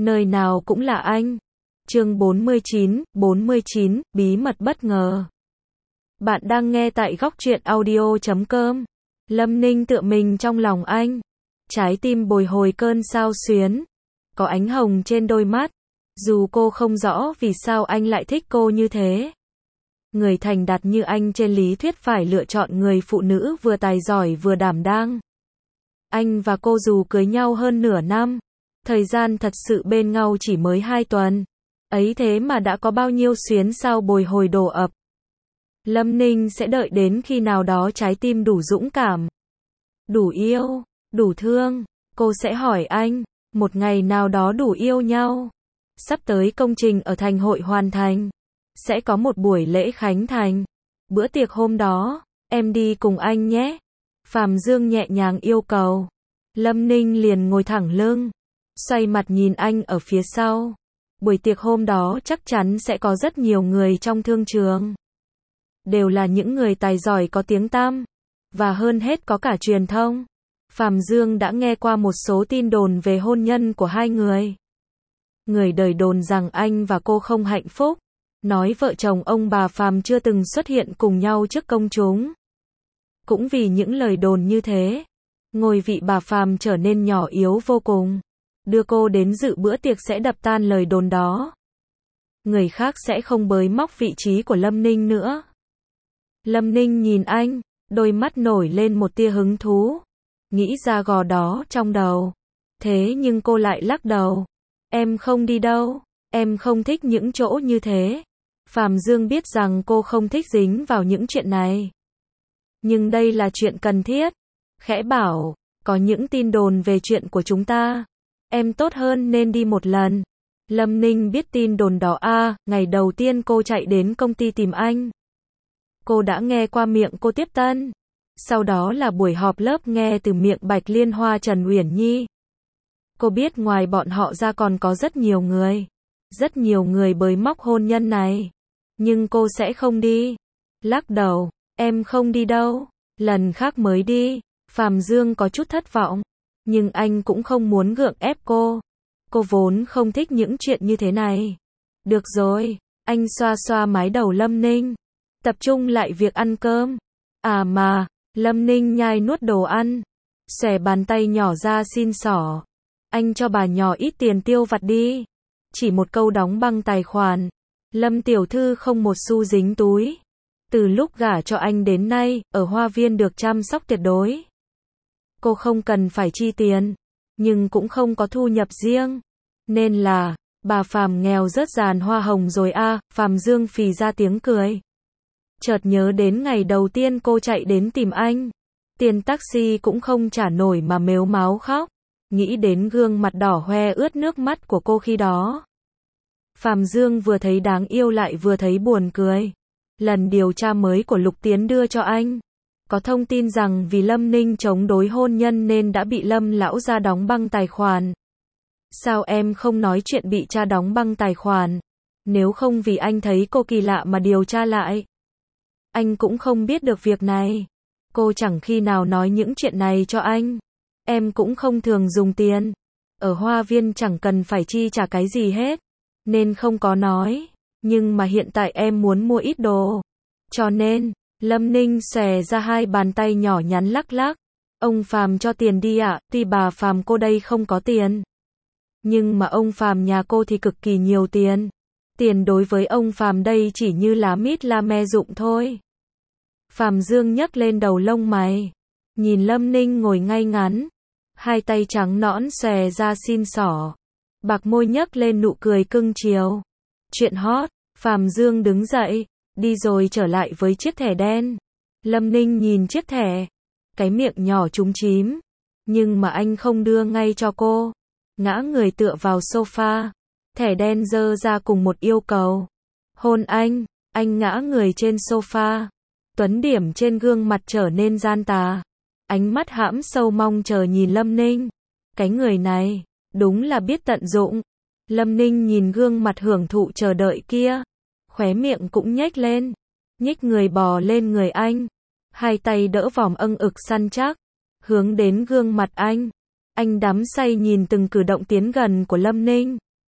Nơi nào cũng là anh. Chương 49, bí mật bất ngờ. Bạn đang nghe tại góc truyện audio.com. Lâm Ninh tựa mình trong lòng anh. Trái tim bồi hồi cơn xao xuyến. Có ánh hồng trên đôi mắt. Dù cô không rõ vì sao anh lại thích cô như thế. Người thành đạt như anh trên lý thuyết phải lựa chọn người phụ nữ vừa tài giỏi vừa đảm đang. Anh và cô dù cưới nhau hơn nửa năm, thời gian thật sự bên nhau chỉ mới 2 tuần. Ấy thế mà đã có bao nhiêu xuyến xao bồi hồi đổ ập. Lâm Ninh sẽ đợi đến khi nào đó trái tim đủ dũng cảm, đủ yêu, đủ thương. Cô sẽ hỏi anh, một ngày nào đó đủ yêu nhau. Sắp tới công trình ở thành hội hoàn thành. Sẽ có một buổi lễ khánh thành. Bữa tiệc hôm đó, em đi cùng anh nhé. Phạm Dương nhẹ nhàng yêu cầu. Lâm Ninh liền ngồi thẳng lưng, xoay mặt nhìn anh ở phía sau. Buổi tiệc hôm đó chắc chắn sẽ có rất nhiều người trong thương trường. Đều là những người tài giỏi có tiếng tăm. Và hơn hết có cả truyền thông. Phạm Dương đã nghe qua một số tin đồn về hôn nhân của hai người. Người đời đồn rằng anh và cô không hạnh phúc. Nói vợ chồng ông bà Phạm chưa từng xuất hiện cùng nhau trước công chúng. Cũng vì những lời đồn như thế, ngôi vị bà Phạm trở nên nhỏ yếu vô cùng. Đưa cô đến dự bữa tiệc sẽ đập tan lời đồn đó. Người khác sẽ không bới móc vị trí của Lâm Ninh nữa. Lâm Ninh nhìn anh, đôi mắt nổi lên một tia hứng thú. Nghĩ ra gò đó trong đầu. Thế nhưng cô lại lắc đầu. Em không đi đâu. Em không thích những chỗ như thế. Phạm Dương biết rằng cô không thích dính vào những chuyện này. Nhưng đây là chuyện cần thiết. Khẽ bảo, có những tin đồn về chuyện của chúng ta. Em tốt hơn nên đi một lần. Lâm Ninh biết tin đồn đó ngày đầu tiên cô chạy đến công ty tìm anh. Cô đã nghe qua miệng cô Tiếp Tân. Sau đó là buổi họp lớp nghe từ miệng Bạch Liên Hoa Trần Uyển Nhi. Cô biết ngoài bọn họ ra còn có rất nhiều người. Rất nhiều người bới móc hôn nhân này. Nhưng cô sẽ không đi. Lắc đầu, em không đi đâu. Lần khác mới đi. Phạm Dương có chút thất vọng. Nhưng anh cũng không muốn gượng ép cô. Cô vốn không thích những chuyện như thế này. Được rồi, anh xoa xoa mái đầu Lâm Ninh. Tập trung lại việc ăn cơm. Mà, Lâm Ninh nhai nuốt đồ ăn. Xòe bàn tay nhỏ ra xin xỏ. Anh cho bà nhỏ ít tiền tiêu vặt đi. Chỉ một câu đóng băng tài khoản. Lâm tiểu thư không một xu dính túi. Từ lúc gả cho anh đến nay, ở Hoa Viên được chăm sóc tuyệt đối. Cô không cần phải chi tiền, nhưng cũng không có thu nhập riêng. Nên là, bà Phạm nghèo rớt giàn hoa hồng rồi Phạm Dương phì ra tiếng cười. Chợt nhớ đến ngày đầu tiên cô chạy đến tìm anh. Tiền taxi cũng không trả nổi mà mếu máo khóc. Nghĩ đến gương mặt đỏ hoe ướt nước mắt của cô khi đó. Phạm Dương vừa thấy đáng yêu lại vừa thấy buồn cười. Lần điều tra mới của Lục Tiến đưa cho anh. Có thông tin rằng vì Lâm Ninh chống đối hôn nhân nên đã bị Lâm lão gia đóng băng tài khoản. Sao em không nói chuyện bị cha đóng băng tài khoản? Nếu không vì anh thấy cô kỳ lạ mà điều tra lại. Anh cũng không biết được việc này. Cô chẳng khi nào nói những chuyện này cho anh. Em cũng không thường dùng tiền. Ở Hoa Viên chẳng cần phải chi trả cái gì hết. Nên không có nói. Nhưng mà hiện tại em muốn mua ít đồ. Cho nên, Lâm Ninh xòe ra hai bàn tay nhỏ nhắn lắc lắc. Ông Phạm cho tiền đi ạ, tuy bà Phạm cô đây không có tiền. Nhưng mà ông Phạm nhà cô thì cực kỳ nhiều tiền. Tiền đối với ông Phạm đây chỉ như lá mít la me dụng thôi. Phạm Dương nhấc lên đầu lông mày. Nhìn Lâm Ninh ngồi ngay ngắn. Hai tay trắng nõn xòe ra xin xỏ. Bạc môi nhấc lên nụ cười cưng chiều. Chuyện hot, Phạm Dương đứng dậy. Đi rồi trở lại với chiếc thẻ đen. Lâm Ninh nhìn chiếc thẻ. Cái miệng nhỏ chúm chím. Nhưng mà anh không đưa ngay cho cô. Ngã người tựa vào sofa. Thẻ đen giơ ra cùng một yêu cầu. Hôn anh. Anh ngã người trên sofa. Tuấn điểm trên gương mặt trở nên gian tà. Ánh mắt hãm sâu mong chờ nhìn Lâm Ninh. Cái người này, đúng là biết tận dụng. Lâm Ninh nhìn gương mặt hưởng thụ chờ đợi kia. Khóe miệng cũng nhếch lên. Nhích người bò lên người anh. Hai tay đỡ vòm âng ực săn chắc. Hướng đến gương mặt anh. Anh đắm say nhìn từng cử động tiến gần của Lâm Ninh.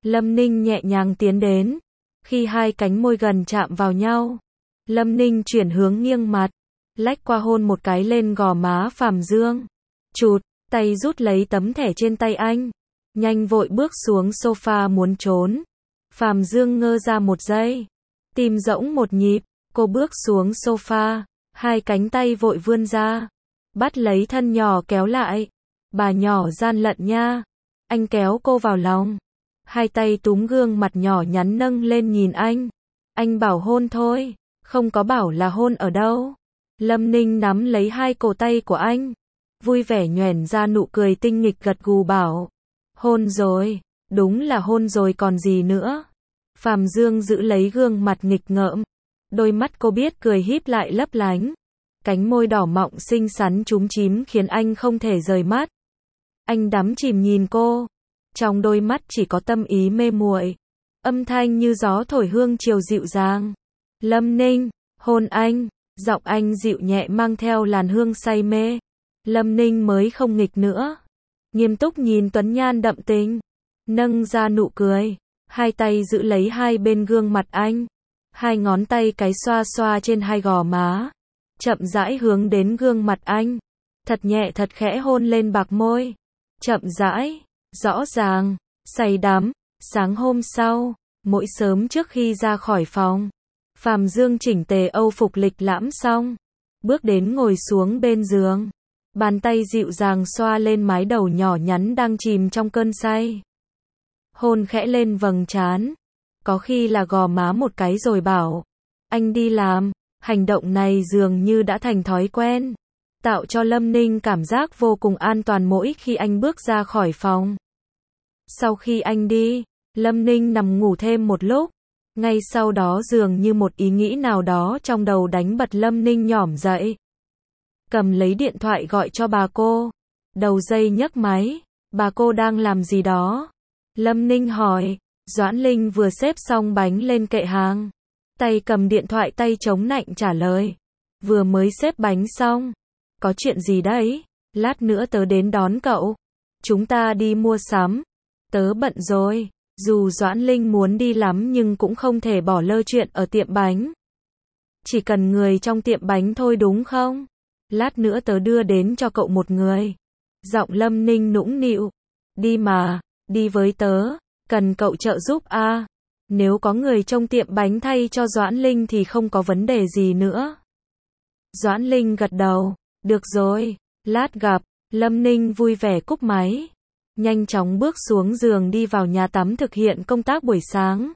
Lâm Ninh nhẹ nhàng tiến đến. Khi hai cánh môi gần chạm vào nhau, Lâm Ninh chuyển hướng nghiêng mặt, lách qua hôn một cái lên gò má Phạm Dương. Chụt, tay rút lấy tấm thẻ trên tay anh, nhanh vội bước xuống sofa muốn trốn. Phạm Dương ngơ ra một giây, tim rỗng một nhịp, cô bước xuống sofa, hai cánh tay vội vươn ra, bắt lấy thân nhỏ kéo lại. Bà nhỏ gian lận nha. Anh kéo cô vào lòng, hai tay túm gương mặt nhỏ nhắn nâng lên nhìn anh. Anh bảo hôn thôi, không có bảo là hôn ở đâu. Lâm Ninh nắm lấy hai cổ tay của anh, vui vẻ nhoẻn ra nụ cười tinh nghịch gật gù bảo. Hôn rồi, đúng là hôn rồi còn gì nữa. Phạm Dương giữ lấy gương mặt nghịch ngợm, đôi mắt cô biết cười híp lại lấp lánh. Cánh môi đỏ mọng xinh xắn chúm chím khiến anh không thể rời mắt. Anh đắm chìm nhìn cô, trong đôi mắt chỉ có tâm ý mê muội. Âm thanh như gió thổi hương chiều dịu dàng. Lâm Ninh, hôn anh, giọng anh dịu nhẹ mang theo làn hương say mê. Lâm Ninh mới không nghịch nữa, nghiêm túc nhìn Tuấn Nhan đậm tình, nâng ra nụ cười, hai tay giữ lấy hai bên gương mặt anh, hai ngón tay cái xoa xoa trên hai gò má, chậm rãi hướng đến gương mặt anh, thật nhẹ thật khẽ hôn lên bạc môi, chậm rãi, rõ ràng, say đắm. Sáng hôm sau, mỗi sớm trước khi ra khỏi phòng, Phạm Dương chỉnh tề âu phục lịch lãm xong, bước đến ngồi xuống bên giường, bàn tay dịu dàng xoa lên mái đầu nhỏ nhắn đang chìm trong cơn say. Hôn khẽ lên vầng trán, có khi là gò má một cái rồi bảo, anh đi làm. Hành động này dường như đã thành thói quen, tạo cho Lâm Ninh cảm giác vô cùng an toàn mỗi khi anh bước ra khỏi phòng. Sau khi anh đi, Lâm Ninh nằm ngủ thêm một lúc, ngay sau đó dường như một ý nghĩ nào đó trong đầu đánh bật Lâm Ninh nhỏm dậy. Cầm lấy điện thoại gọi cho bà cô, đầu dây nhấc máy, bà cô đang làm gì đó? Lâm Ninh hỏi, Doãn Linh vừa xếp xong bánh lên kệ hàng. Tay cầm điện thoại tay chống nạnh trả lời. Vừa mới xếp bánh xong. Có chuyện gì đấy? Lát nữa tớ đến đón cậu. Chúng ta đi mua sắm. Tớ bận rồi. Dù Doãn Linh muốn đi lắm nhưng cũng không thể bỏ lơ chuyện ở tiệm bánh. Chỉ cần người trong tiệm bánh thôi đúng không? Lát nữa tớ đưa đến cho cậu một người. Giọng Lâm Ninh nũng nịu. Đi mà, đi với tớ. Cần cậu trợ giúp à? Nếu có người trong tiệm bánh thay cho Doãn Linh thì không có vấn đề gì nữa. Doãn Linh gật đầu, được rồi, lát gặp. Lâm Ninh vui vẻ cúp máy, nhanh chóng bước xuống giường đi vào nhà tắm thực hiện công tác buổi sáng.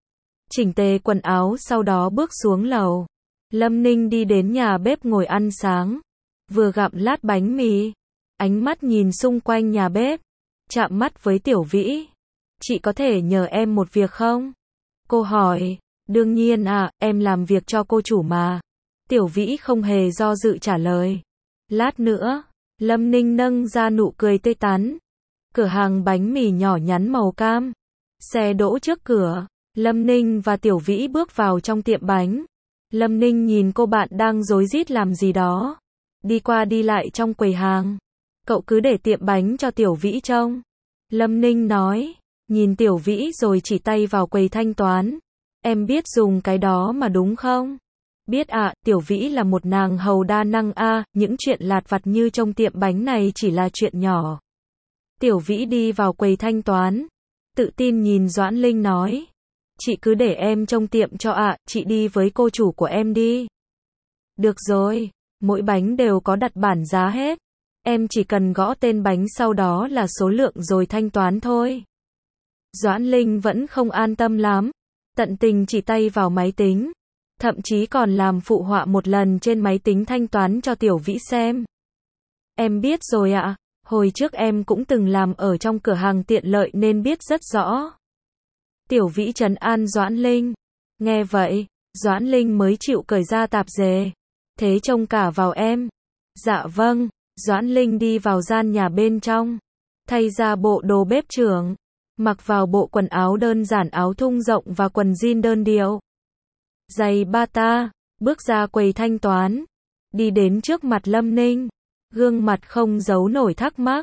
Chỉnh tề quần áo sau đó bước xuống lầu. Lâm Ninh đi đến nhà bếp ngồi ăn sáng, vừa gặm lát bánh mì, ánh mắt nhìn xung quanh nhà bếp, chạm mắt với Tiểu Vĩ. Chị có thể nhờ em một việc không? Cô hỏi, đương nhiên à, em làm việc cho cô chủ mà. Tiểu Vĩ không hề do dự trả lời. Lát nữa, Lâm Ninh nâng ra nụ cười tươi tắn. Cửa hàng bánh mì nhỏ nhắn màu cam. Xe đỗ trước cửa, Lâm Ninh và Tiểu Vĩ bước vào trong tiệm bánh. Lâm Ninh nhìn cô bạn đang rối rít làm gì đó, đi qua đi lại trong quầy hàng. Cậu cứ để tiệm bánh cho Tiểu Vĩ trông. Lâm Ninh nói, nhìn Tiểu Vĩ rồi chỉ tay vào quầy thanh toán. Em biết dùng cái đó mà đúng không? Biết ạ, Tiểu Vĩ là một nàng hầu đa năng a, những chuyện lặt vặt như trong tiệm bánh này chỉ là chuyện nhỏ. Tiểu Vĩ đi vào quầy thanh toán, tự tin nhìn Doãn Linh nói, chị cứ để em trông tiệm cho ạ, chị đi với cô chủ của em đi. Được rồi, mỗi bánh đều có đặt bản giá hết. Em chỉ cần gõ tên bánh sau đó là số lượng rồi thanh toán thôi. Doãn Linh vẫn không an tâm lắm, tận tình chỉ tay vào máy tính, thậm chí còn làm phụ họa một lần trên máy tính thanh toán cho Tiểu Vĩ xem. Em biết rồi ạ, hồi trước em cũng từng làm ở trong cửa hàng tiện lợi nên biết rất rõ. Tiểu Vĩ trấn an Doãn Linh. Nghe vậy, Doãn Linh mới chịu cởi ra tạp dề. Thế trông cả vào em. Dạ vâng. Doãn Linh đi vào gian nhà bên trong, thay ra bộ đồ bếp trưởng, mặc vào bộ quần áo đơn giản áo thun rộng và quần jean đơn điệu. Giày bata, bước ra quầy thanh toán, đi đến trước mặt Lâm Ninh, gương mặt không giấu nổi thắc mắc.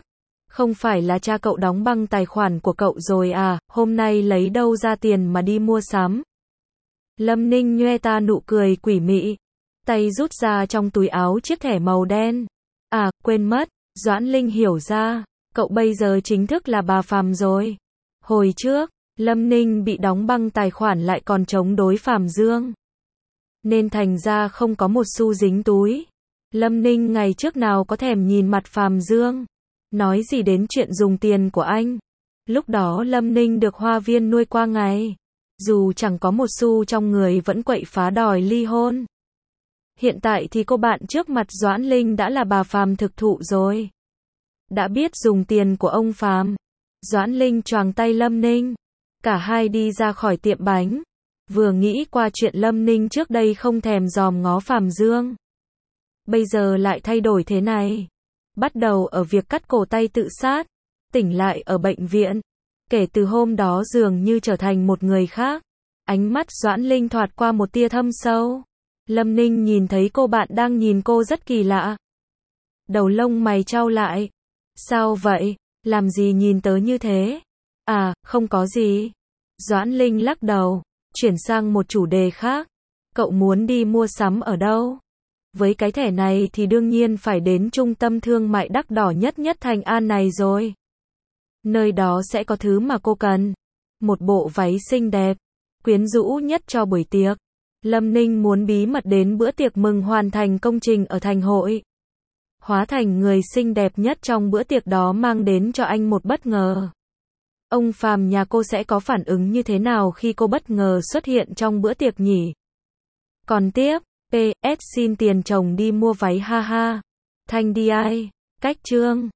Không phải là cha cậu đóng băng tài khoản của cậu rồi à, hôm nay lấy đâu ra tiền mà đi mua sắm? Lâm Ninh nhoe ta nụ cười quỷ mị, tay rút ra trong túi áo chiếc thẻ màu đen. À, quên mất, Doãn Linh hiểu ra, cậu bây giờ chính thức là bà Phàm rồi. Hồi trước, Lâm Ninh bị đóng băng tài khoản lại còn chống đối Phàm Dương, nên thành ra không có một xu dính túi. Lâm Ninh ngày trước nào có thèm nhìn mặt Phàm Dương, nói gì đến chuyện dùng tiền của anh. Lúc đó Lâm Ninh được Hoa Viên nuôi qua ngày, dù chẳng có một xu trong người vẫn quậy phá đòi ly hôn. Hiện tại thì cô bạn trước mặt Doãn Linh đã là bà Phàm thực thụ rồi. Đã biết dùng tiền của ông Phàm. Doãn Linh choàng tay Lâm Ninh. Cả hai đi ra khỏi tiệm bánh. Vừa nghĩ qua chuyện Lâm Ninh trước đây không thèm dòm ngó Phàm Dương, bây giờ lại thay đổi thế này. Bắt đầu ở việc cắt cổ tay tự sát, tỉnh lại ở bệnh viện. Kể từ hôm đó dường như trở thành một người khác. Ánh mắt Doãn Linh thoạt qua một tia thâm sâu. Lâm Ninh nhìn thấy cô bạn đang nhìn cô rất kỳ lạ. Đầu lông mày chau lại. Sao vậy? Làm gì nhìn tớ như thế? À, không có gì. Doãn Linh lắc đầu, chuyển sang một chủ đề khác. Cậu muốn đi mua sắm ở đâu? Với cái thẻ này thì đương nhiên phải đến trung tâm thương mại đắt đỏ nhất Thành An này rồi. Nơi đó sẽ có thứ mà cô cần. Một bộ váy xinh đẹp, quyến rũ nhất cho buổi tiệc. Lâm Ninh muốn bí mật đến bữa tiệc mừng hoàn thành công trình ở thành hội. Hóa thành người xinh đẹp nhất trong bữa tiệc đó mang đến cho anh một bất ngờ. Ông Phàm nhà cô sẽ có phản ứng như thế nào khi cô bất ngờ xuất hiện trong bữa tiệc nhỉ? Còn tiếp, PS xin tiền chồng đi mua váy ha ha. Thanh đi ai? Cách chương